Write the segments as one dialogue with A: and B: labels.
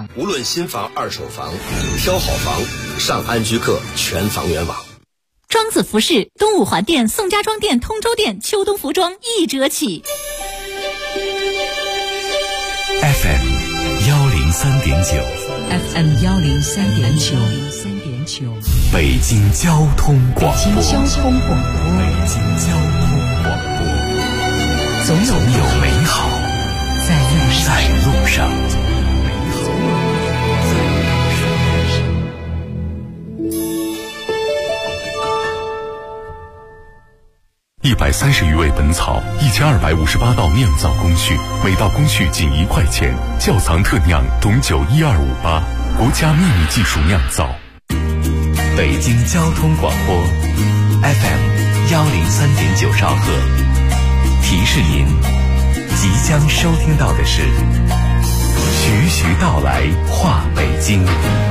A: 无论新房、二手房，挑好房，上安居客全房源网。
B: 庄子服饰东五环店、宋家庄店、通州店秋冬服装1折起。
C: FM 103.9， 北京交通广播，总有美好在路上。130余味本草，1258道酿造工序，每道工序仅1块钱。窖藏特酿董酒12588，国家秘密技术酿造。北京交通广播 FM 103.9兆赫，提示您即将收听到的是徐徐道来话北京。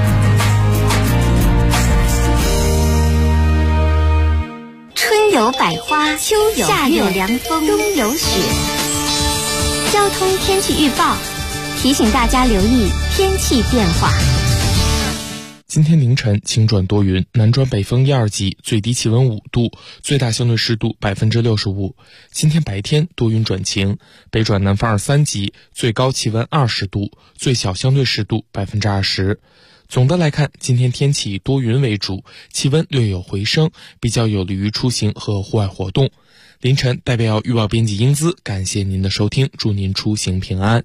D: 春有百花，秋有夏有凉风，冬有雪。交通天气预报提醒大家留意天气变化。
E: 今天凌晨晴转多云，南转北风1、2级，最低气温5度，最大相对湿度65%。今天白天多云转晴，北转南风2、3级，最高气温20度，最小相对湿度20%。总的来看，今天天气以多云为主，气温略有回升，比较有利于出行和户外活动。凌晨代表预报编辑英姿，感谢您的收听，祝您出行平安。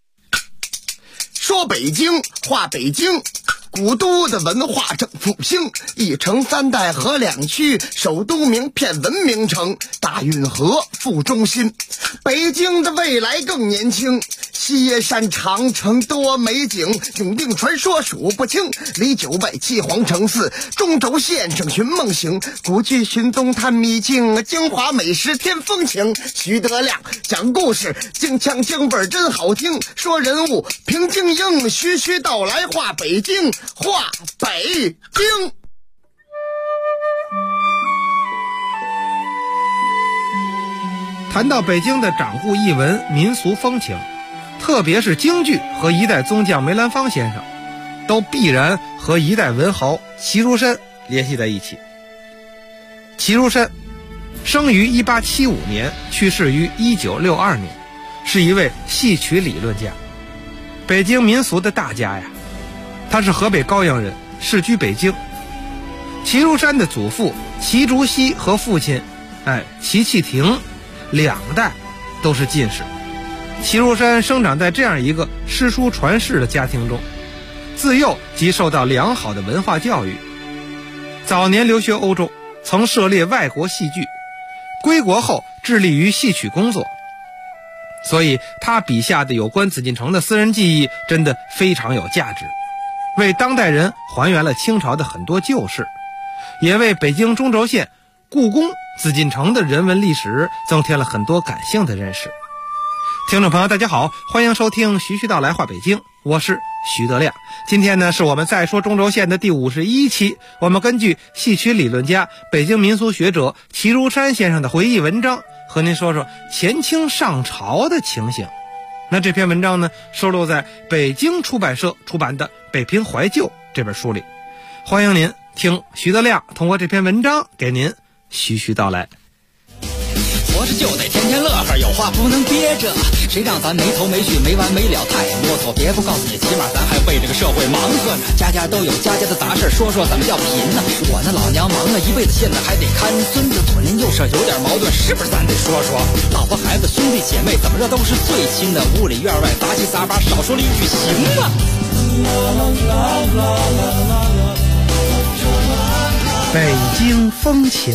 F: 说北京话北京，古都的文化正复兴，一城3代合2区，首都名片文明城，大运河副中心。北京的未来更年轻，西山长城多美景，永定传说数不清，离9外7皇城4，中轴线上寻梦行，古迹寻踪探秘境，京华美食添风情。徐德亮讲故事，京腔京味真好听，说人物平静应，徐徐道来话北京，话北京。
G: 谈到北京的掌故艺文、民俗风情，特别是京剧和一代宗匠梅兰芳先生，都必然和一代文豪齐如山联系在一起。齐如山生于1875年，去世于1962年，是一位戏曲理论家，北京民俗的大家呀。他是河北高阳人，世居北京。齐如山的祖父齐竹溪和父亲齐气亭2代都是进士。齐如山生长在这样一个诗书传世的家庭中，自幼即受到良好的文化教育。早年留学欧洲，曾涉猎外国戏剧，归国后致力于戏曲工作。所以他笔下的有关紫禁城的私人记忆真的非常有价值，为当代人还原了清朝的很多旧事，也为北京中轴线、故宫、紫禁城的人文历史增添了很多感性的认识。听众朋友大家好，欢迎收听徐徐道来话北京，我是徐德亮。今天呢是我们再说中轴线的第51期，我们根据戏曲理论家、北京民俗学者齐如山先生的回忆文章，和您说说前清上朝的情形。那这篇文章呢收录在北京出版社出版的《北平怀旧》这本书里。欢迎您听徐德亮通过这篇文章给您徐徐道来。
H: 活着就得天天乐呵，有话不能憋着，谁让咱没头没绪没完没了太啰嗦。别不告诉你，起码咱还为这个社会忙活呢。家家都有家家的杂事，说说怎么叫贫呢？我那老娘忙了一辈子，现在还得看孙子，左邻右舍有点矛盾，是不是咱得说说？老婆孩子兄弟姐妹怎么着都是最亲的，屋里院外杂七杂八，少说了一句行吗？
G: 北京风情。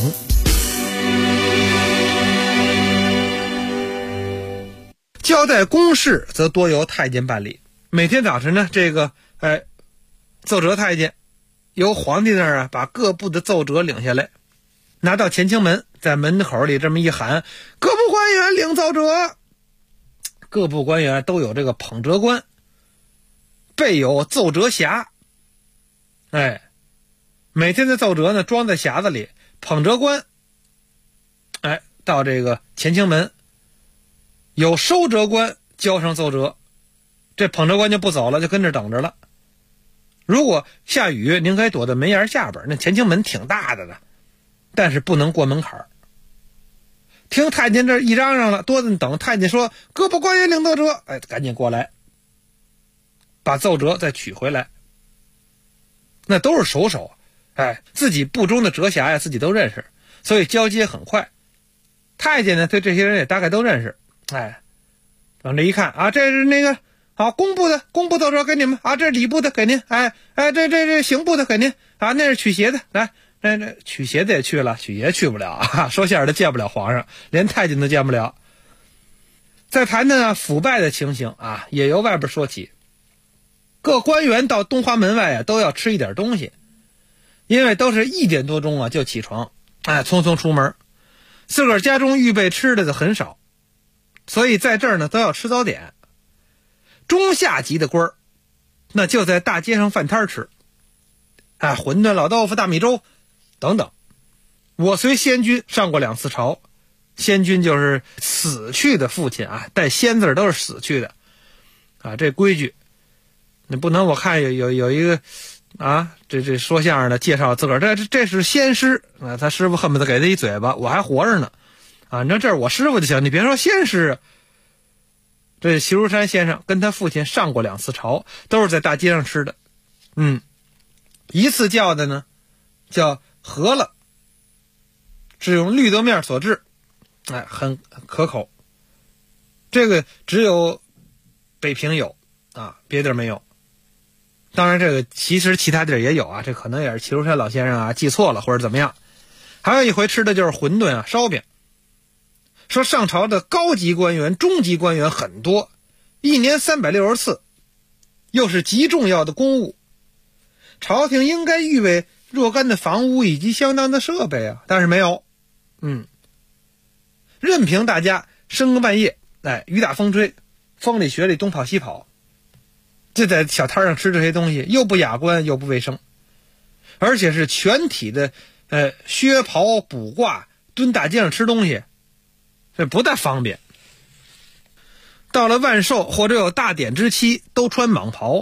G: 交代公事则多由太监办理。每天早晨呢，奏折太监由皇帝那儿把各部的奏折领下来，拿到乾清门，在门口里这么一喊，各部官员领奏折。各部官员都有这个捧折官，备有奏折匣。每天的奏折呢装在匣子里，捧折官到这个乾清门，有收折官交上奏折，这捧折官就不走了，就跟这等着了。 如果下雨，您可以躲在门檐下边，那乾清门挺大的呢，但是不能过门槛。听太监这一嚷嚷了，多等太监说各部官员领奏折，赶紧过来，把奏折再取回来。那都是熟手，自己部中的折匣呀，自己都认识，所以交接很快。太监呢，对这些人也大概都认识，等着一看啊，这是那个好工部奏折给你们啊，这是礼部的给您，这刑部的给您啊，那是取鞋的，来，那取鞋的也去了，取鞋去不了啊，说相声的见不了皇上，连太监都见不了。再谈谈腐败的情形啊，也由外边说起。各官员到东华门外啊，都要吃一点东西，因为都是1点多钟啊就起床，匆匆出门，自个儿家中预备吃的就很少，所以在这儿呢都要吃早点。中下级的官儿，那就在大街上饭摊吃，馄饨、老豆腐、大米粥等等。我随先君上过2次朝，先君就是死去的父亲啊，带先字都是死去的啊，这规矩。你不能，我看有一个啊，这说相声的介绍自个儿，这是先师啊，他师傅恨不得给他一嘴巴，我还活着呢啊！你说这是我师傅就行，你别说先师。这习如山先生跟他父亲上过2次朝，都是在大街上吃的。一次叫的呢叫饸饹，是用绿豆面所制，很可口。这个只有北平有啊，别地儿没有。当然这个其实其他地儿也有啊，这可能也是齐如山老先生啊记错了或者怎么样。还有一回吃的就是馄饨啊烧饼。说上朝的高级官员中级官员很多，1年360次，又是极重要的公务，朝廷应该预备若干的房屋以及相当的设备啊，但是没有。任凭大家深更半夜雨打风吹，风里雪里东跑西跑，就在小摊上吃这些东西，又不雅观又不卫生，而且是全体的靴袍卜卦蹲大街上吃东西，这不大方便。到了万寿或者有大典之期，都穿蟒袍。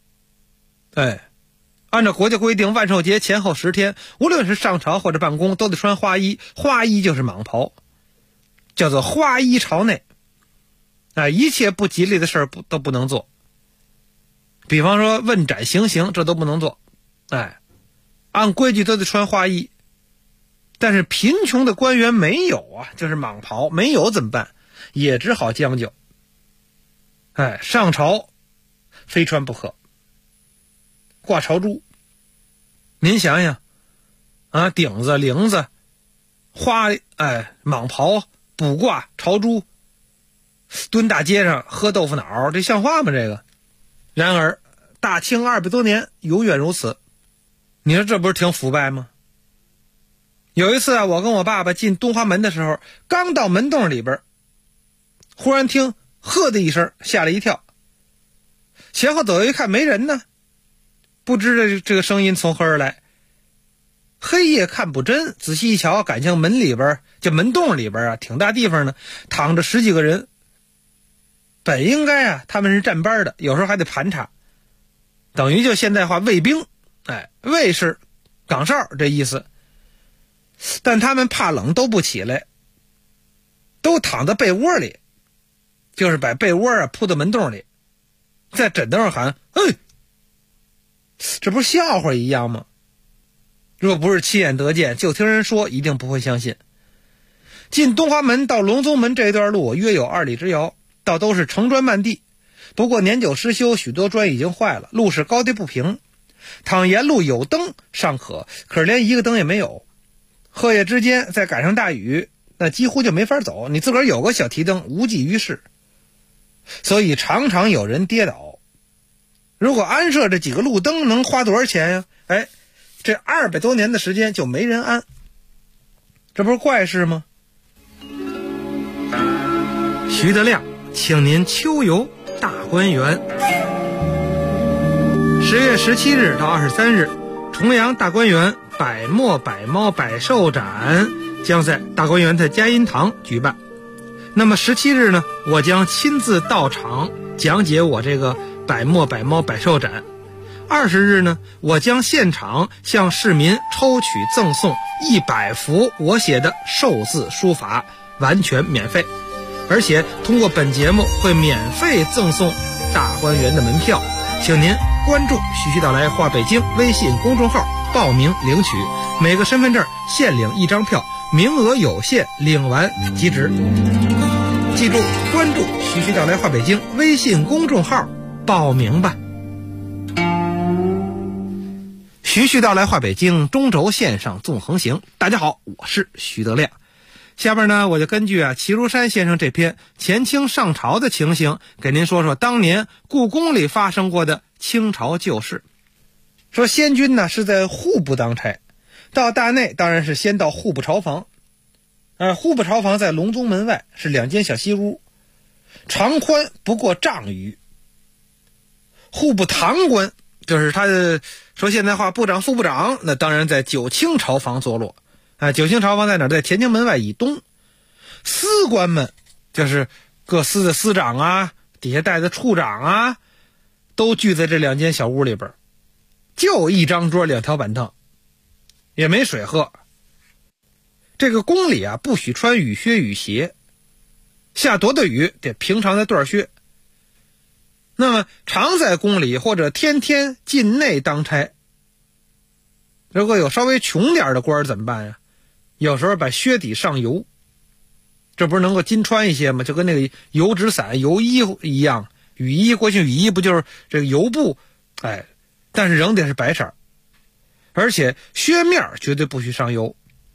G: 按照国家规定，万寿节前后10天，无论是上朝或者办公，都得穿花衣，花衣就是蟒袍，叫做花衣朝内。一切不吉利的事都不能做，比方说问斩行刑，这都不能做。按规矩都得穿花衣，但是贫穷的官员没有啊，就是蟒袍没有怎么办？也只好将就。上朝非穿不可。挂朝珠，您想想啊，顶子、铃子、花蟒袍、卜卦、朝珠，蹲大街上喝豆腐脑，这像话吗？这个。然而大清200多年永远如此，你说这不是挺腐败吗？有一次啊，我跟我爸爸进东华门的时候，刚到门洞里边，忽然听呵的一声，吓了一跳，前后走一看没人呢，不知这个声音从何而来。黑夜看不真，仔细一瞧，感情门里边就门洞里边啊，挺大地方呢，躺着10几个人。本应该啊他们是站班的，有时候还得盘查，等于就现代化卫兵，卫是岗哨这意思。但他们怕冷都不起来，都躺在被窝里，就是把被窝啊铺到门洞里，在枕头上喊这不是笑话一样吗？若不是亲眼得见，就听人说，一定不会相信。进东华门到隆宗门这段路约有2里之遥，倒都是城砖漫地，不过年久失修，许多砖已经坏了，路是高低不平。倘沿路有灯尚可，可是连一个灯也没有。鹤夜之间再赶上大雨，那几乎就没法走，你自个儿有个小提灯无济于事，所以常常有人跌倒。如果安设这几个路灯能花多少钱呀？这200多年的时间就没人安，这不是怪事吗？徐德亮，请您秋游大观园。10月17日到23日，重阳大观园百墨百猫百兽展将在大观园的佳音堂举办。那么17日呢，我将亲自到场讲解我这个百墨百猫百兽展。 20日呢，我将现场向市民抽取赠送100幅我写的寿字书法，完全免费，而且通过本节目会免费赠送大观园的门票，请您关注徐徐道来话北京微信公众号报名领取，每个身份证限领1张票，名额有限，领完即止。记住关注徐徐道来话北京微信公众号报名吧。徐徐道来话北京中轴线上纵横行，大家好，我是徐德亮。下边呢，我就根据齐如山先生这篇前清上朝的情形，给您说说当年故宫里发生过的清朝旧事。说先君呢是在户部当差，到大内当然是先到户部朝房。户部朝房在隆宗门外，是2间小西屋，长宽不过丈余。户部堂官就是他的说现在话部长副部长，那当然在九卿朝房坐落。九卿朝房在哪儿？在乾清门外以东。司官们就是各司的司长啊，底下带的处长啊，都聚在这2间小屋里边，就1张桌2条板凳，也没水喝。这个宫里不许穿雨靴雨鞋，下多大雨得平常的缎靴。那么常在宫里或者天天进内当差，如果有稍微穷点的官怎么办呀？有时候把靴底上油，这不是能够金穿一些吗？就跟那个油纸伞油衣一样，雨衣过去雨衣不就是这个油布，但是仍得是白色，而且靴面绝对不许上油。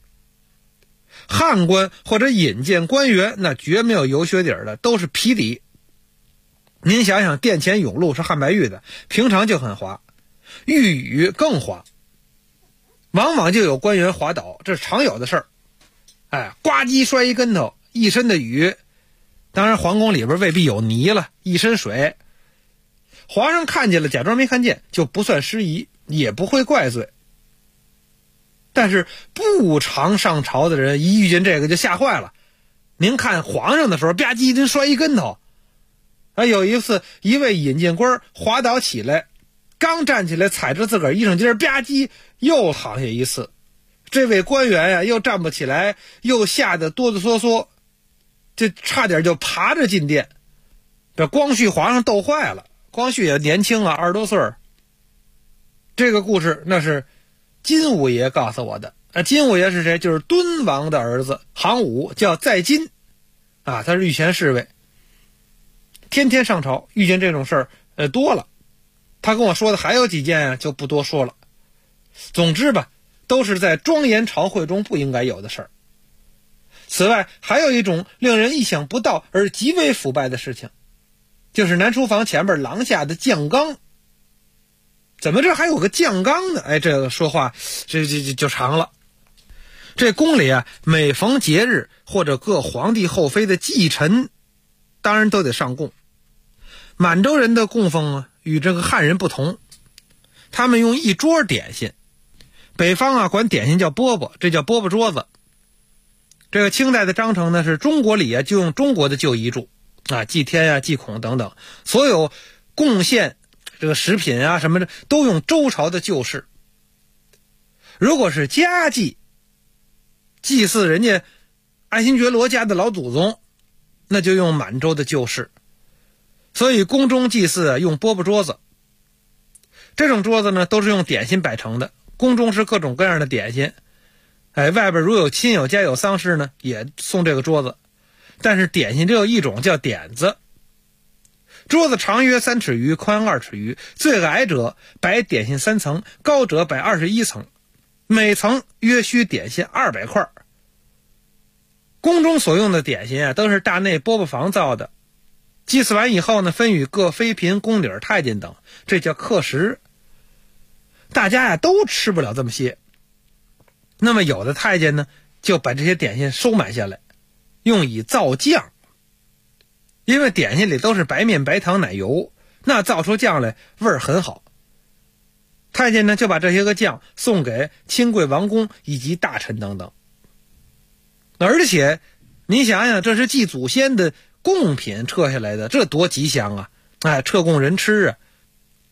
G: 汉官或者引荐官员那绝没有油靴底的，都是皮底。您想想，殿前甬路是汉白玉的，平常就很滑，御雨更滑，往往就有官员滑倒，这是常有的事儿。呱唧摔一跟头，一身的雨，当然皇宫里边未必有泥了，一身水，皇上看见了假装没看见，就不算失仪，也不会怪罪。但是不常上朝的人一遇见这个就吓坏了。您看皇上的时候吧唧一顿摔一跟头，有一次一位引荐官滑倒起来，刚站起来踩着自个儿衣裳襟吧唧又躺下一次，这位官员又站不起来，又吓得哆哆嗦嗦，这差点就爬着进殿，把光绪皇上逗坏了。光绪也年轻20多岁。这个故事那是金五爷告诉我的。金五爷是谁？就是敦王的儿子，行伍叫在金他是御前侍卫，天天上朝，遇见这种事儿多了。他跟我说的还有几件就不多说了。总之吧，都是在庄严朝会中不应该有的事儿。此外还有一种令人意想不到而极为腐败的事情，就是南书房前边廊下的酱缸。怎么这还有个酱缸呢？这个说话这就长了。这宫里每逢节日或者各皇帝后妃的忌辰，当然都得上供。满洲人的供奉与这个汉人不同，他们用一桌点心，北方管点心叫饽饽，这叫饽饽桌子。这个清代的章程呢，是中国礼就用中国的旧遗嘱祭天祭孔等等，所有贡献这个食品什么的都用周朝的旧式。如果是家祭，祭祀人家爱新觉罗家的老祖宗，那就用满洲的旧式。所以宫中祭祀用饽饽桌子，这种桌子呢都是用点心摆成的，宫中是各种各样的点心。外边如有亲友家有丧事呢，也送这个桌子。但是点心只有一种，叫点子。桌子长约3尺余，宽2尺余，最矮者摆点心3层，高者摆21层，每层约需点心200块。宫中所用的点心都是大内饽饽房造的，祭祀完以后呢，分与各妃嫔、宫女、太监等，这叫客食。大家都吃不了这么些，那么有的太监呢，就把这些点心收买下来，用以造酱。因为点心里都是白面、白糖、奶油，那造出酱来味儿很好。太监呢，就把这些个酱送给亲贵王公以及大臣等等。而且你想想，这是祭祖先的贡品撤下来的，这多吉祥撤供人吃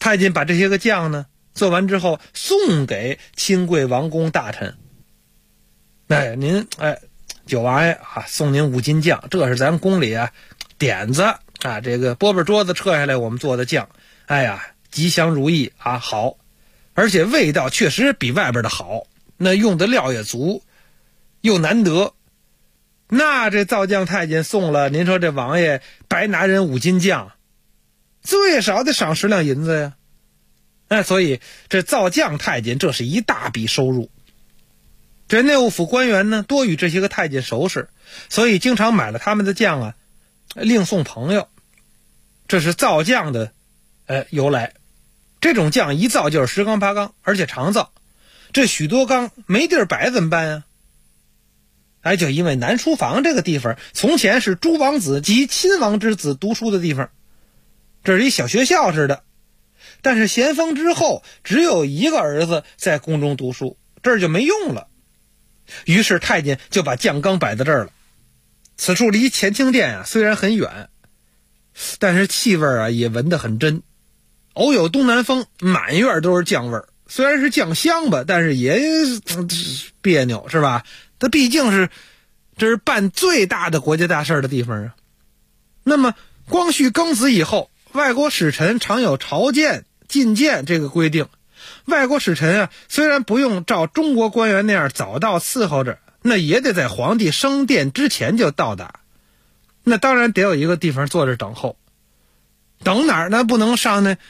G: 太监把这些个酱呢做完之后送给亲贵王公大臣。您九王爷啊，送您5斤酱，这是咱宫里啊点子啊，这个饽饽桌子撤下来我们做的酱，吉祥如意啊，好，而且味道确实比外边的好，那用的料也足，又难得。那这造酱太监送了，您说这王爷白拿人5斤酱，最少得赏10两银子呀。所以这造酱太监这是一大笔收入。这内务府官员呢多与这些个太监熟识，所以经常买了他们的酱啊，另送朋友。这是造酱的由来。这种酱一造就是10缸8缸，而且常造，这许多缸没地儿摆怎么办呀？就因为南书房这个地方从前是诸王子及亲王之子读书的地方，这是一小学校似的。但是咸丰之后只有一个儿子在宫中读书，这儿就没用了，于是太监就把酱缸摆在这儿了。此处离乾清殿虽然很远，但是气味也闻得很真。偶有东南风，满院都是酱味儿。虽然是酱香吧，但是也别扭，是吧？它毕竟这是办最大的国家大事的地方啊。那么光绪庚子以后，外国使臣常有朝见觐见这个规定。外国使臣虽然不用照中国官员那样早到伺候着，那也得在皇帝升殿之前就到达。那当然得有一个地方坐着等候。等哪儿呢？不能上那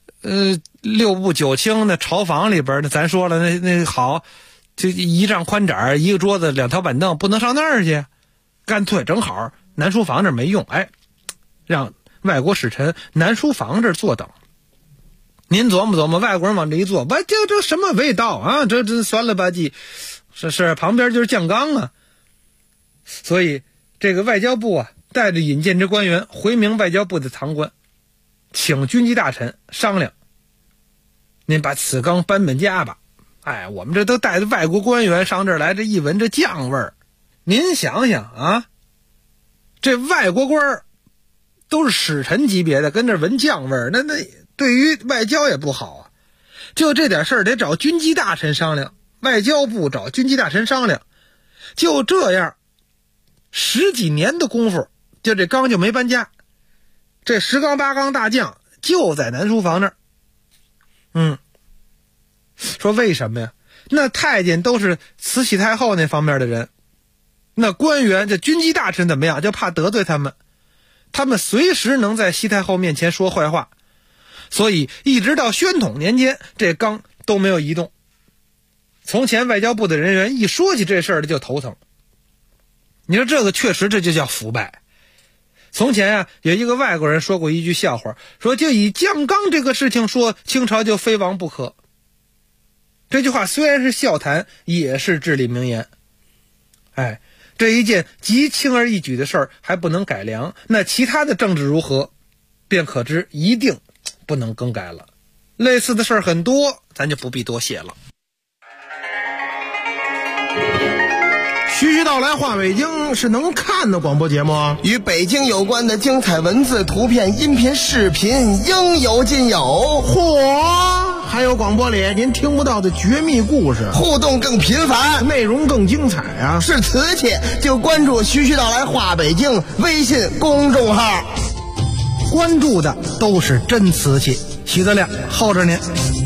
G: 6部9卿那朝房里边，那咱说了，那好，就1丈宽窄，一个桌子2条板凳，不能上那儿去。干脆正好南书房这没用，让外国使臣南书房这坐等。您琢磨琢磨，外国人往这一坐，这什么味道啊？这酸了吧唧，是旁边就是酱缸啊。所以这个外交部带着引荐之官员回明外交部的堂官，请军机大臣商量，您把此缸搬本家吧。我们这都带着外国官员上这儿来，这一闻这酱味儿，您想想啊，这外国官都是使臣级别的，跟这闻酱味儿，那对于外交也不好啊。就这点事儿得找军机大臣商量，外交部找军机大臣商量，就这样10几年的功夫，就这缸就没搬家。这10缸8缸大酱就在南书房那儿。说为什么呀？那太监都是慈禧太后那方面的人，那官员这军机大臣怎么样？就怕得罪他们，他们随时能在西太后面前说坏话，所以一直到宣统年间，这缸都没有移动。从前外交部的人员一说起这事儿就头疼。你说这个确实这就叫腐败。从前有一个外国人说过一句笑话，说就以酱缸这个事情说清朝就非亡不可。这句话虽然是笑谈，也是至理名言。这一件极轻而易举的事儿还不能改良，那其他的政治如何，便可知一定不能更改了。类似的事儿很多，咱就不必多写了。
I: 徐徐道来话北京是能看的广播节目啊，
F: 与北京有关的精彩文字、图片、音频、视频应有尽有。
I: 嚯！还有广播里您听不到的绝密故事，
F: 互动更频繁，
I: 内容更精彩啊！
F: 是瓷器就关注徐徐道来话北京微信公众号，
G: 关注的都是真瓷器。徐德亮候着您。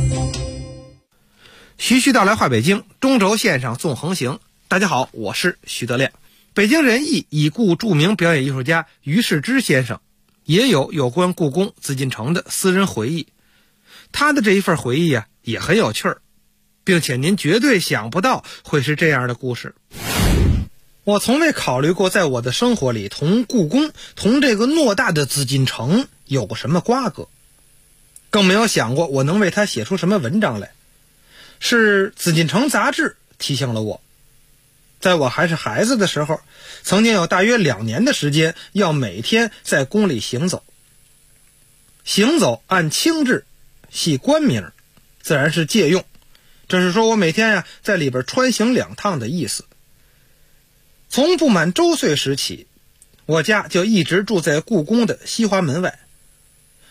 G: 徐徐道来话北京，中轴线上纵横行。大家好，我是徐德亮。北京人艺已故著名表演艺术家于世之先生也有关故宫紫禁城的私人回忆，他的这一份回忆也很有趣儿，并且您绝对想不到会是这样的故事。我从未考虑过在我的生活里同故宫同这个偌大的紫禁城有过什么瓜葛，更没有想过我能为他写出什么文章来。是紫禁城杂志提醒了我，在我还是孩子的时候，曾经有大约2年的时间要每天在宫里行走。行走按清制系官名，自然是借用，这是说我每天在里边穿行2趟的意思。从不满周岁时起，我家就一直住在故宫的西华门外。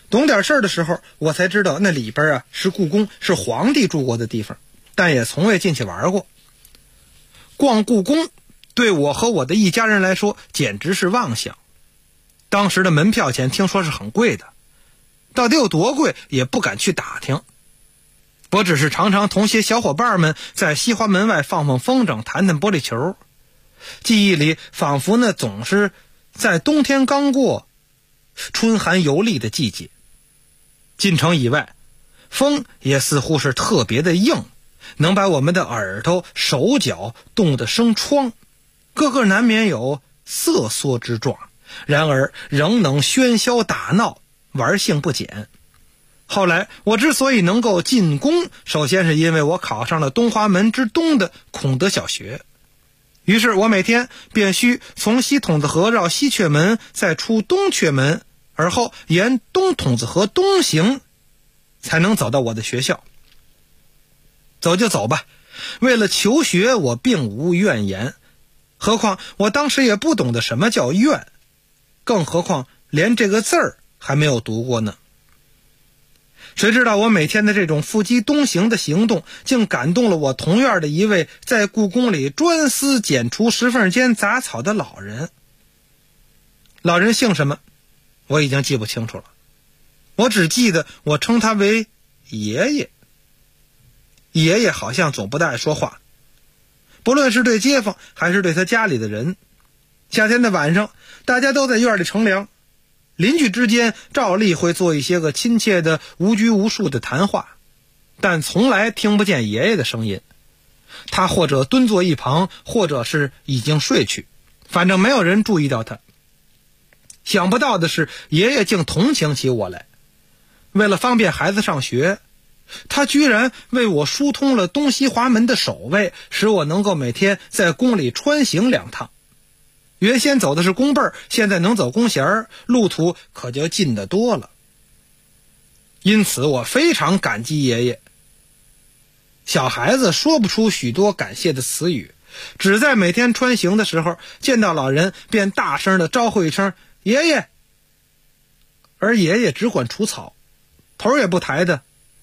G: 懂点事儿的时候，我才知道那里边是故宫，是皇帝住过的地方，但也从未进去玩过。逛故宫对我和我的一家人来说简直是妄想。当时的门票钱听说是很贵的，到底有多贵也不敢去打听。我只是常常同些小伙伴们在西华门外放放风筝，弹弹玻璃球，记忆里仿佛那总是在冬天刚过，春寒游历的季节。进城以外，风也似乎是特别的硬，能把我们的耳朵手脚冻得生疮，个个难免有瑟缩之状，然而仍能喧嚣打闹，玩性不减。后来我之所以能够进宫，首先是因为我考上了东华门之东的孔德小学，于是我每天便须从西筒子河绕西阙门，再出东阙门，而后沿东筒子河东行，才能走到我的学校。走就走吧，为了求学我并无怨言，何况我当时也不懂得什么叫怨，更何况连这个字儿还没有读过呢。谁知道我每天的这种赴机东行的行动，竟感动了我同院的一位在故宫里专司剪除石缝间杂草的老人。老人姓什么我已经记不清楚了，我只记得我称他为爷爷。爷爷好像总不大爱说话，不论是对街坊还是对他家里的人。夏天的晚上，大家都在院里乘凉，邻居之间照例会做一些个亲切的无拘无束的谈话，但从来听不见爷爷的声音。他或者蹲坐一旁，或者是已经睡去，反正没有人注意到他。想不到的是，爷爷竟同情起我来。为了方便孩子上学，他居然为我疏通了东西华门的守卫，使我能够每天在宫里穿行2趟。原先走的是宫背，现在能走宫衔，路途可就近得多了。因此我非常感激爷爷。小孩子说不出许多感谢的词语，只在每天穿行的时候见到老人便大声地招呼一声爷爷，而爷爷只管除草，头也不抬的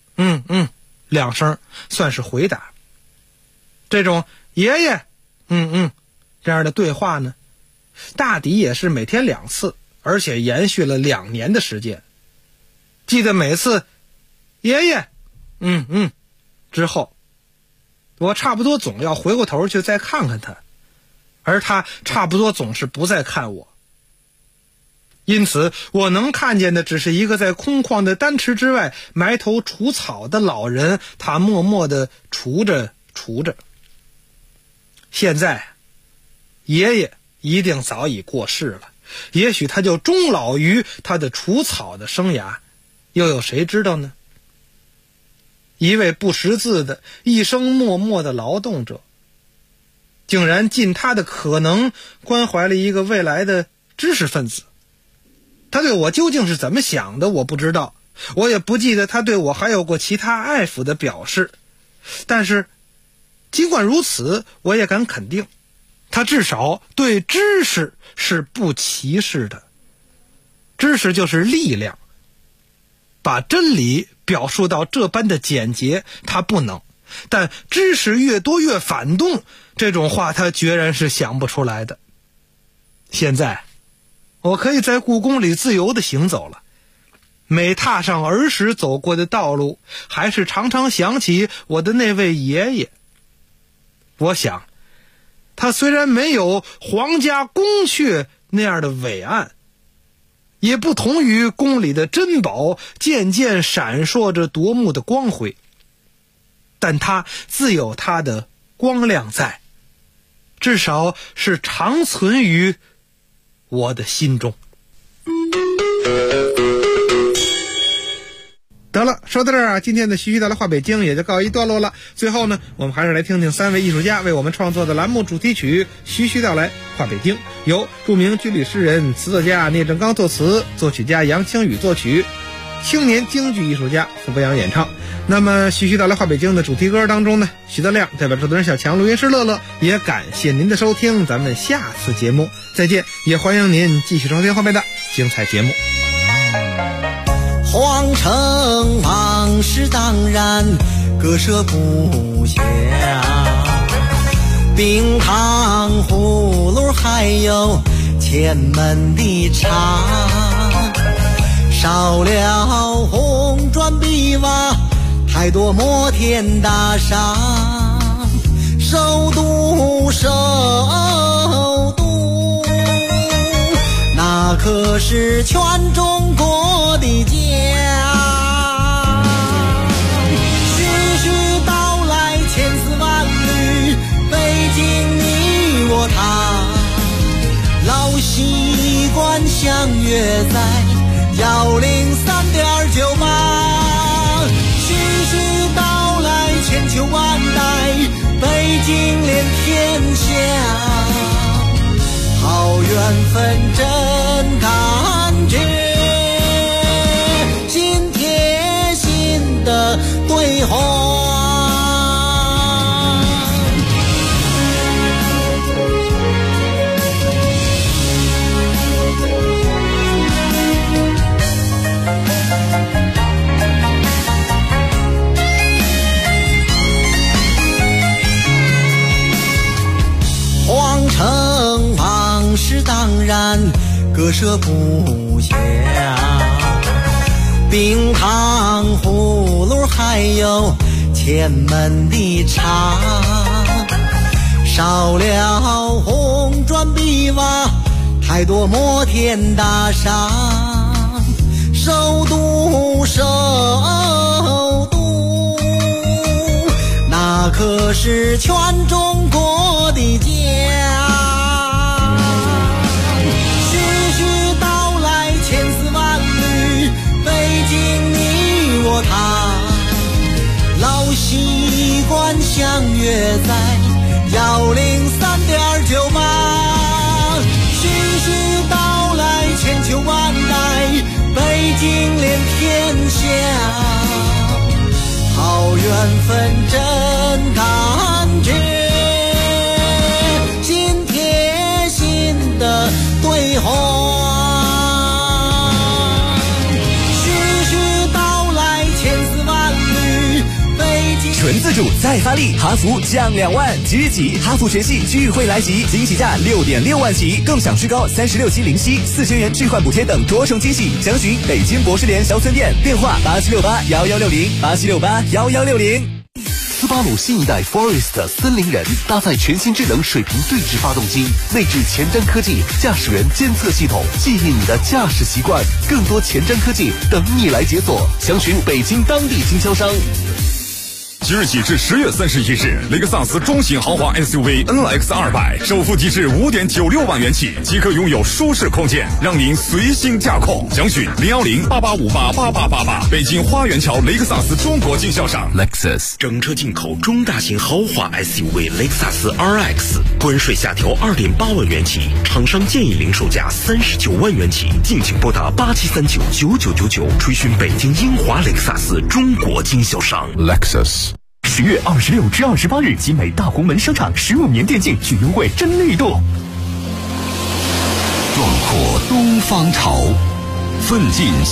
G: 2声算是回答。这种爷爷这样的对话呢，大抵也是每天2次，而且延续了2年的时间。记得每次爷爷之后，我差不多总要回过头去再看看他，而他差不多总是不再看我。因此我能看见的只是一个在空旷的丹池之外埋头除草的老人，他默默地除着。现在爷爷一定早已过世了，也许他就终老于他的除草的生涯，又有谁知道呢？一位不识字的一生默默的劳动者，竟然尽他的可能关怀了一个未来的知识分子。他对我究竟是怎么想的我不知道，我也不记得他对我还有过其他爱抚的表示，但是尽管如此，我也敢肯定，他至少对知识是不歧视的。知识就是力量，把真理表述到这般的简洁他不能，但知识越多越反动，这种话他决然是想不出来的。现在我可以在故宫里自由地行走了，每踏上儿时走过的道路，还是常常想起我的那位爷爷。我想他虽然没有皇家宫阙那样的伟岸，也不同于宫里的珍宝渐渐闪烁着夺目的光辉，但他自有他的光亮在，至少是长存于我的心中。得了，说到这儿今天的徐徐道来话北京也就告一段落了。最后呢，我们还是来听听3位艺术家为我们创作的栏目主题曲《徐徐道来话北京》，由著名军旅诗人、词作家聂正刚作词，作曲家杨清宇作曲，青年京剧艺术家付伯阳演唱。那么徐徐道来话北京的主题歌当中呢，徐德亮代表制作人小强、录音师乐乐，也感谢您的收听，咱们下次节目再见，也欢迎您继续收听后面的精彩节目。
H: 皇城往事当然割舍不下，冰糖葫芦还有前门的茶，少了红砖碧瓦，太多摩天大厦。首都首都，那可是全中国的家。徐徐道来千丝万缕，北京你我他，老习惯相约在103.98。徐徐道来千秋万代，北京连天下，好缘分真感觉，心贴心的对话。皇城往事当然割舍不下，冰糖葫芦还有前门的茶，少了红砖碧瓦，太多摩天大厦。首都首都，那可是全中国的家。徐徐道来千丝万缕，北京你我他，老习惯相约在103.98。徐徐道来千秋万代，北京连天下，好缘分真感觉，心贴心的对话。徐徐道来千丝万缕，北京
J: 纯自主再发力，哈弗降2万，即日起哈弗全系聚会来袭，惊喜价6.6万起，更享最高36期零息，4000元置换补贴等多重惊喜。详询北京博士联销村店，电话87681160，87681160。
A: 斯巴鲁新一代 Forest 森林人搭载全新智能水平对置发动机，内置前瞻科技驾驶员监测系统，记忆你的驾驶习惯，更多前瞻科技等你来解锁。详询北京当地经销商。
C: 即日起至10月31日，雷克萨斯中型豪华 SUV NX200首付即至5.96万元起，即可拥有舒适空间，让您随心驾控。详询01088588888，北京花园桥雷克萨斯中国经销商 Lexus。
A: 整车进口中大型豪华 SUV 雷克萨斯 RX， 关税下调2.8万元起，厂商建议零售价39万元起，敬请拨打87399999，垂询北京英华雷克萨斯中国经销商
C: Lexus。
J: 10月26至28日，集美大红门商场15年电竞巨优惠真力度。
A: 壮阔东方潮，奋进